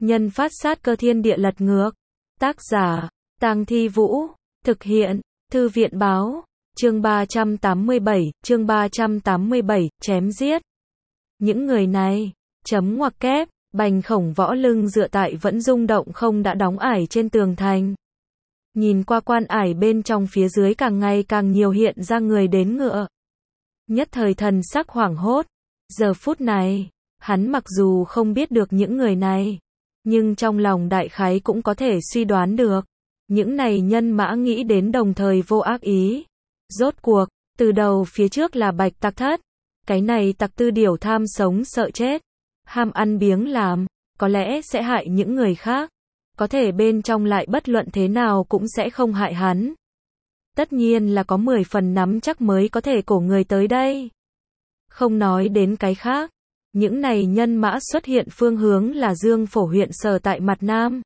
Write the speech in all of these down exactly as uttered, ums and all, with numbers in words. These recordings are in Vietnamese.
Nhân phát sát cơ thiên địa lật ngược. Tác giả, Tang Thi Vũ. Thực hiện, Thư viện báo. Chương ba trăm tám mươi bảy, chương ba trăm tám mươi bảy, chém giết. Những người này, chấm ngoặc kép, Bành Khổng Võ lưng dựa tại vẫn rung động không đã đóng ải trên tường thành. Nhìn qua quan ải bên trong phía dưới càng ngày càng nhiều hiện ra người đến ngựa. Nhất thời thần sắc hoảng hốt. Giờ phút này, hắn mặc dù không biết được những người này, nhưng trong lòng đại khái cũng có thể suy đoán được. Những này nhân mã nghĩ đến đồng thời vô ác ý. Rốt cuộc, từ đầu phía trước là Bạch Tặc Thất. Cái này tặc tư điểu tham sống sợ chết, ham ăn biếng làm, có lẽ sẽ hại những người khác. Có thể bên trong lại bất luận thế nào cũng sẽ không hại hắn. Tất nhiên là có mười phần nắm chắc mới có thể cổ người tới đây. Không nói đến cái khác, những này nhân mã xuất hiện phương hướng là Dương Phổ huyện sở tại mặt Nam.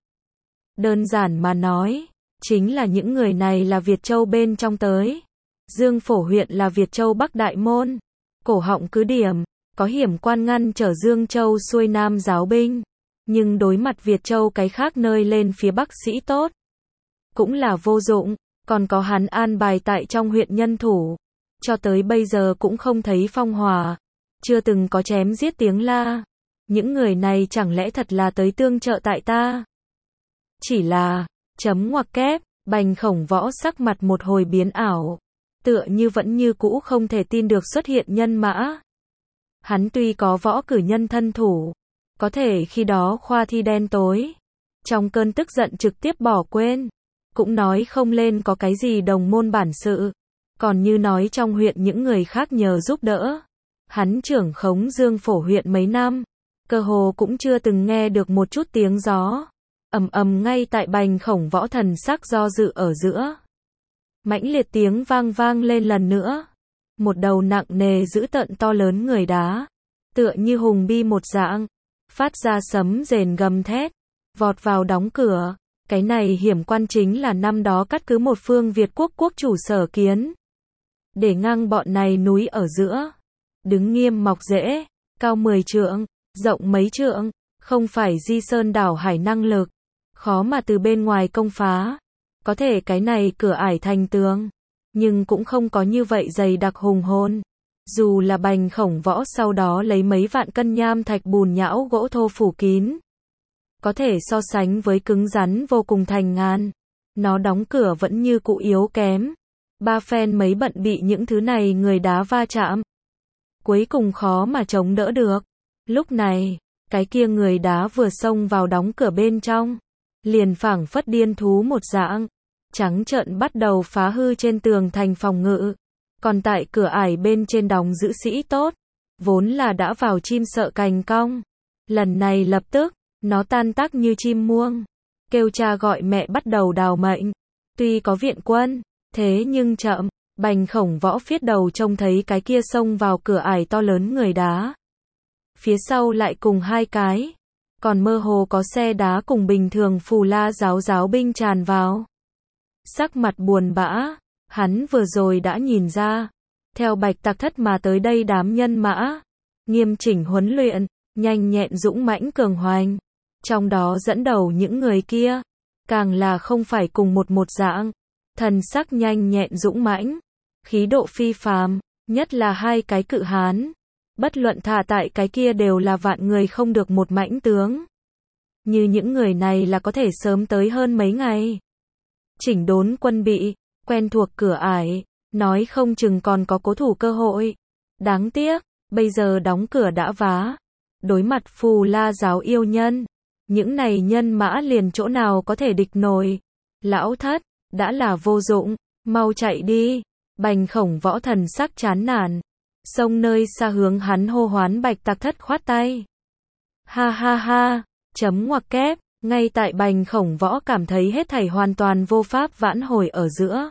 Đơn giản mà nói, chính là những người này là Việt Châu bên trong tới. Dương Phổ huyện là Việt Châu Bắc Đại Môn, cổ họng cứ điểm, có hiểm quan ngăn trở Dương Châu xuôi Nam giáo binh. Nhưng đối mặt Việt Châu cái khác nơi lên phía Bắc sĩ tốt, cũng là vô dụng, còn có hắn an bài tại trong huyện nhân thủ. Cho tới bây giờ cũng không thấy phong hòa, chưa từng có chém giết tiếng la. Những người này chẳng lẽ thật là tới tương trợ tại ta? Chỉ là, chấm ngoặc kép, Bành Khổng Võ sắc mặt một hồi biến ảo. Tựa như vẫn như cũ không thể tin được xuất hiện nhân mã. Hắn tuy có võ cử nhân thân thủ, có thể khi đó khoa thi đen tối. Trong cơn tức giận trực tiếp bỏ quên. Cũng nói không lên có cái gì đồng môn bản sự. Còn như nói trong huyện những người khác nhờ giúp đỡ. Hắn trưởng khống Dương Phổ huyện mấy năm, cơ hồ cũng chưa từng nghe được một chút tiếng gió. Ầm ầm ngay tại Bành Khổng Võ thần sắc do dự ở giữa. Mãnh liệt tiếng vang vang lên lần nữa. Một đầu nặng nề dữ tợn to lớn người đá, tựa như hùng bi một dạng, phát ra sấm rền gầm thét, vọt vào đóng cửa. Cái này hiểm quan chính là năm đó cắt cứ một phương Việt quốc quốc chủ Sở Kiến. Để ngang bọn này núi ở giữa, đứng nghiêm mọc rễ, cao mười trượng, rộng mấy trượng, không phải di sơn đảo hải năng lực, khó mà từ bên ngoài công phá. Có thể cái này cửa ải thành tường, nhưng cũng không có như vậy dày đặc hùng hồn. Dù là Bành Khổng Võ sau đó lấy mấy vạn cân nham thạch bùn nhão gỗ thô phủ kín, có thể so sánh với cứng rắn vô cùng thành ngàn. Nó đóng cửa vẫn như cũ yếu kém. Ba phen mấy bận bị những thứ này người đá va chạm, cuối cùng khó mà chống đỡ được. Lúc này, cái kia người đá vừa xông vào đóng cửa bên trong, liền phảng phất điên thú một dạng, trắng trợn bắt đầu phá hư trên tường thành phòng ngự. Còn tại cửa ải bên trên đóng giữ sĩ tốt, vốn là đã vào chim sợ cành cong. Lần này lập tức, nó tan tác như chim muông, kêu cha gọi mẹ bắt đầu đào mệnh. Tuy có viện quân, thế nhưng chậm. Bành Khổng Võ phiết đầu trông thấy cái kia xông vào cửa ải to lớn người đá. Phía sau lại cùng hai cái, còn mơ hồ có xe đá cùng bình thường phù la giáo giáo binh tràn vào. Sắc mặt buồn bã, hắn vừa rồi đã nhìn ra, theo Bạch Tặc Thất mà tới đây đám nhân mã, nghiêm chỉnh huấn luyện, nhanh nhẹn dũng mãnh cường hoành. Trong đó dẫn đầu những người kia, càng là không phải cùng một một dạng, thần sắc nhanh nhẹn dũng mãnh, khí độ phi phàm, nhất là hai cái cự hán. Bất luận thà tại cái kia đều là vạn người không được một mãnh tướng. Như những người này là có thể sớm tới hơn mấy ngày. Chỉnh đốn quân bị, quen thuộc cửa ải, nói không chừng còn có cố thủ cơ hội. Đáng tiếc, bây giờ đóng cửa đã vá. Đối mặt phù la giáo yêu nhân, những này nhân mã liền chỗ nào có thể địch nổi. Lão thất, đã là vô dụng, mau chạy đi. Bành Khổng Võ thần sắc chán nản, xông nơi xa hướng hắn hô hoán. Bạch Tặc Thất khoát tay. Ha ha ha, chấm ngoặc kép, ngay tại Bành Khổng Võ cảm thấy hết thảy hoàn toàn vô pháp vãn hồi ở giữa.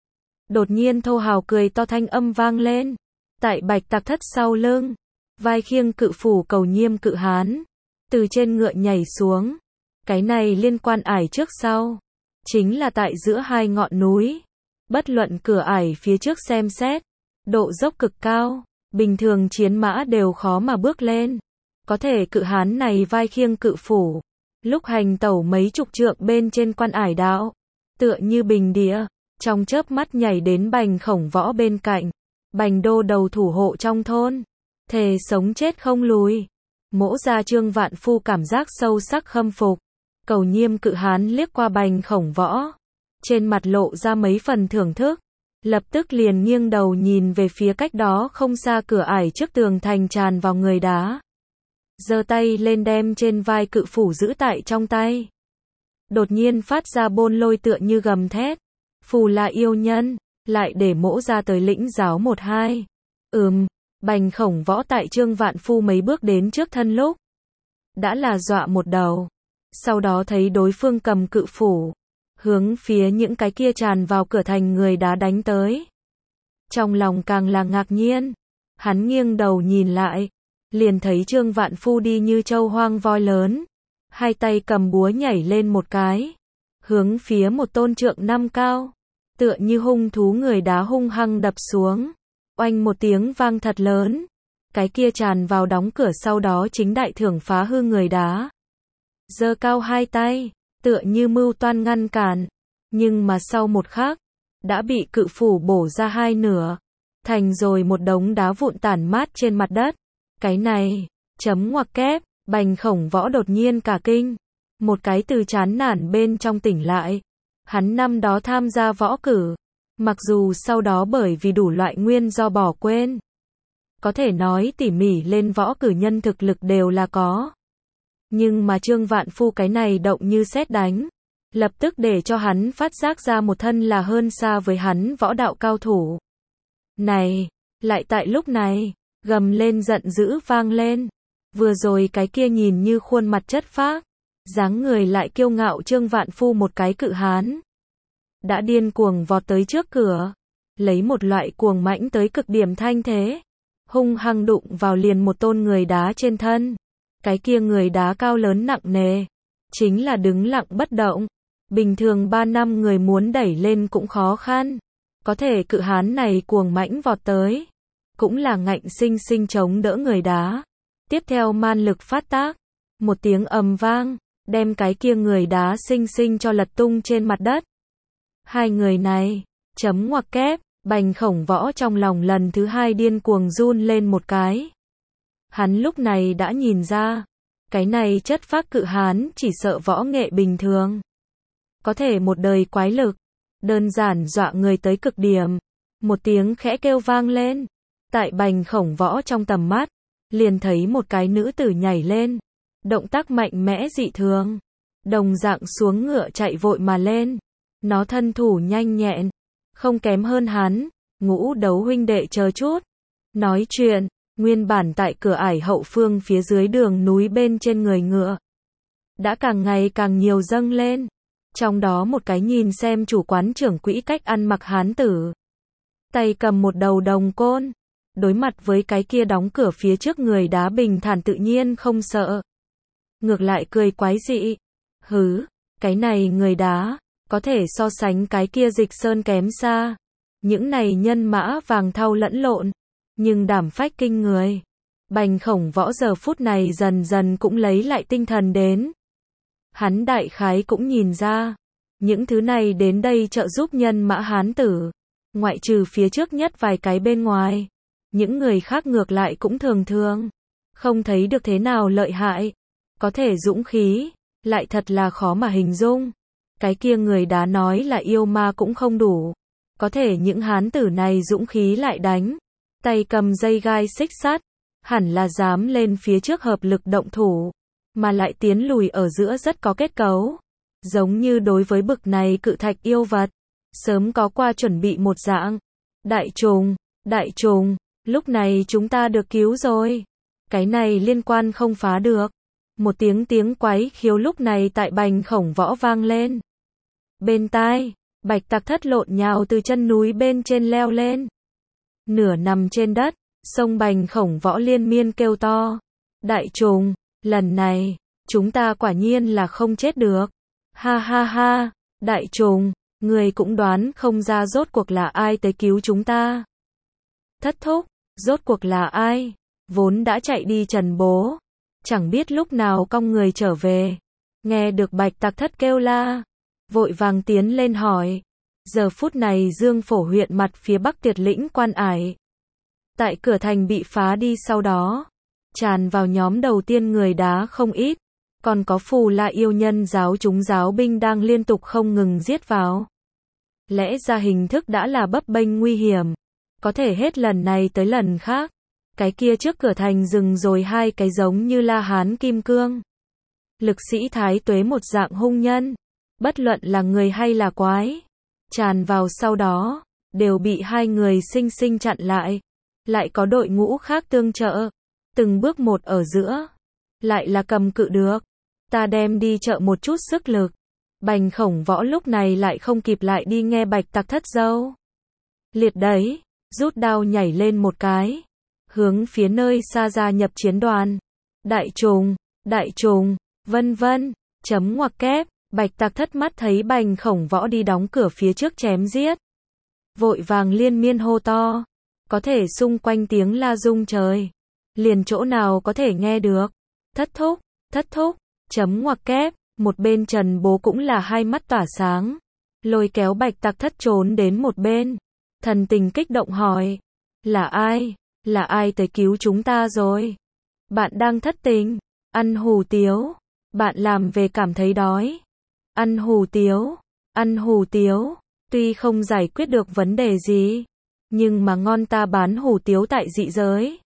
Đột nhiên thô hào cười to thanh âm vang lên. Tại Bạch Tặc Thất sau lưng, vai khiêng cự phủ cầu nhiêm cự hán, từ trên ngựa nhảy xuống. Cái này liên quan ải trước sau, chính là tại giữa hai ngọn núi. Bất luận cửa ải phía trước xem xét, độ dốc cực cao, bình thường chiến mã đều khó mà bước lên. Có thể cự hán này vai khiêng cự phủ, Lúc hành tẩu mấy chục trượng bên trên quan ải đạo, tựa như bình địa, trong chớp mắt nhảy đến Bành Khổng Võ bên cạnh. Bành đô đầu thủ hộ trong thôn, thề sống chết không lùi. Mỗ gia Trương Vạn Phu cảm giác sâu sắc khâm phục. Cầu Nhiêm cự hán liếc qua Bành Khổng Võ, trên mặt lộ ra mấy phần thưởng thức, lập tức liền nghiêng đầu nhìn về phía cách đó không xa cửa ải trước tường thành tràn vào người đá. Giơ tay lên đem trên vai cự phủ giữ tại trong tay. Đột nhiên phát ra bôn lôi tựa như gầm thét. Phù là yêu nhân, lại để mỗ ra tới lĩnh giáo một hai. Ừm, Bành Khổng Võ tại Trương Vạn Phu mấy bước đến trước thân lúc, đã là dọa một đầu. Sau đó thấy đối phương cầm cự phủ, hướng phía những cái kia tràn vào cửa thành người đá đánh tới. Trong lòng càng là ngạc nhiên, hắn nghiêng đầu nhìn lại, liền thấy Trương Vạn Phu đi như trâu hoang voi lớn, hai tay cầm búa nhảy lên một cái, hướng phía một tôn trượng năm cao, tựa như hung thú người đá hung hăng đập xuống, oanh một tiếng vang thật lớn, cái kia tràn vào đóng cửa sau đó chính đại thưởng phá hư người đá. Giơ cao hai tay, tựa như mưu toan ngăn cản, nhưng mà sau một khắc, đã bị cự phủ bổ ra hai nửa, thành rồi một đống đá vụn tản mát trên mặt đất. Cái này, chấm ngoặc kép, Bành Khổng Võ đột nhiên cả kinh, một cái từ chán nản bên trong tỉnh lại. Hắn năm đó tham gia võ cử, mặc dù sau đó bởi vì đủ loại nguyên do bỏ quên, có thể nói tỉ mỉ lên võ cử nhân thực lực đều là có. Nhưng mà Trương Vạn Phu cái này động như sét đánh, lập tức để cho hắn phát giác ra một thân là hơn xa với hắn võ đạo cao thủ. Này, lại tại lúc này, gầm lên giận dữ vang lên. Vừa rồi cái kia nhìn như khuôn mặt chất phác, dáng người lại kiêu ngạo Trương Vạn Phu một cái cự hán, đã điên cuồng vọt tới trước cửa, lấy một loại cuồng mãnh tới cực điểm thanh thế, hung hăng đụng vào liền một tôn người đá trên thân. Cái kia người đá cao lớn nặng nề, chính là đứng lặng bất động. Bình thường ba năm người muốn đẩy lên cũng khó khăn. Có thể cự hán này cuồng mãnh vọt tới, cũng là ngạnh sinh sinh chống đỡ người đá. Tiếp theo man lực phát tác, một tiếng ầm vang, đem cái kia người đá sinh sinh cho lật tung trên mặt đất. Hai người này, chấm ngoặc kép, Bành Khổng Võ trong lòng lần thứ hai điên cuồng run lên một cái. Hắn lúc này đã nhìn ra, cái này chất phác cự hán chỉ sợ võ nghệ bình thường, có thể một đời quái lực, đơn giản dọa người tới cực điểm. Một tiếng khẽ kêu vang lên, tại Bành Khổng Võ trong tầm mắt, liền thấy một cái nữ tử nhảy lên, động tác mạnh mẽ dị thường, đồng dạng xuống ngựa chạy vội mà lên. Nó thân thủ nhanh nhẹn, không kém hơn hắn, Ngũ Đấu huynh đệ chờ chút. Nói chuyện, nguyên bản tại cửa ải hậu phương phía dưới đường núi bên trên người ngựa, đã càng ngày càng nhiều dâng lên. Trong đó một cái nhìn xem chủ quán trưởng quỹ cách ăn mặc hán tử, tay cầm một đầu đồng côn, đối mặt với cái kia đóng cửa phía trước người đá bình thản tự nhiên không sợ, ngược lại cười quái dị. Hứ, cái này người đá, có thể so sánh cái kia Dịch Sơn kém xa. Những này nhân mã vàng thau lẫn lộn, nhưng đảm phách kinh người. Bành Khổng Võ giờ phút này dần dần cũng lấy lại tinh thần đến. Hắn đại khái cũng nhìn ra, những thứ này đến đây trợ giúp nhân mã hán tử, ngoại trừ phía trước nhất vài cái bên ngoài, những người khác ngược lại cũng thường thường, không thấy được thế nào lợi hại. Có thể dũng khí, lại thật là khó mà hình dung. Cái kia người đá nói là yêu ma cũng không đủ, có thể những hán tử này dũng khí lại đánh, tay cầm dây gai xích sắt, hẳn là dám lên phía trước hợp lực động thủ, mà lại tiến lùi ở giữa rất có kết cấu, giống như đối với bực này cự thạch yêu vật, sớm có qua chuẩn bị một dạng. Đại trùng, đại trùng, lúc này chúng ta được cứu rồi. Cái này liên quan không phá được. Một tiếng tiếng quái khiếu lúc này tại Bành Khổng Võ vang lên. Bên tai, Bạch Tặc thất lộn nhào từ chân núi bên trên leo lên. Nửa nằm trên đất, sông Bành Khổng Võ liên miên kêu to. Đại trùng, lần này, chúng ta quả nhiên là không chết được. Ha ha ha, đại trùng, người cũng đoán không ra rốt cuộc là ai tới cứu chúng ta. Thất thúc, rốt cuộc là ai? Vốn đã chạy đi Trần bố, chẳng biết lúc nào cong người trở về. Nghe được Bạch Tạc Thất kêu la, vội vàng tiến lên hỏi. Giờ phút này Dương Phổ huyện mặt phía bắc Tiệt Lĩnh Quan Ải. Tại cửa thành bị phá đi sau đó, tràn vào nhóm đầu tiên người đá không ít, còn có Phù La yêu nhân giáo chúng giáo binh đang liên tục không ngừng giết vào. Lẽ ra hình thức đã là bấp bênh nguy hiểm, có thể hết lần này tới lần khác. Cái kia trước cửa thành dừng rồi hai cái giống như La Hán kim cương. Lực sĩ Thái Tuế một dạng hung nhân, bất luận là người hay là quái, tràn vào sau đó, đều bị hai người sinh sinh chặn lại. Lại có đội ngũ khác tương trợ, từng bước một ở giữa, lại là cầm cự được. Ta đem đi trợ một chút sức lực. Bành Khổng Võ lúc này lại không kịp lại đi nghe Bạch Tạc Thất dâu liệt đấy, rút đao nhảy lên một cái, hướng phía nơi xa gia nhập chiến đoàn. Đại trùng, đại trùng, vân vân, chấm ngoặc kép. Bạch Tạc Thất mắt thấy Bành Khổng Võ đi đóng cửa phía trước chém giết, vội vàng liên miên hô to, có thể xung quanh tiếng la rung trời, liền chỗ nào có thể nghe được. Thất thúc, thất thúc, chấm ngoặc kép. Một bên Trần Bố cũng là hai mắt tỏa sáng, lôi kéo Bạch Tạc Thất trốn đến một bên, thần tình kích động hỏi, là ai, là ai tới cứu chúng ta rồi? Bạn đang thất tình, ăn hủ tiếu, bạn làm về cảm thấy đói, ăn hủ tiếu, ăn hủ tiếu, tuy không giải quyết được vấn đề gì, nhưng mà ngon, ta bán hủ tiếu tại dị giới,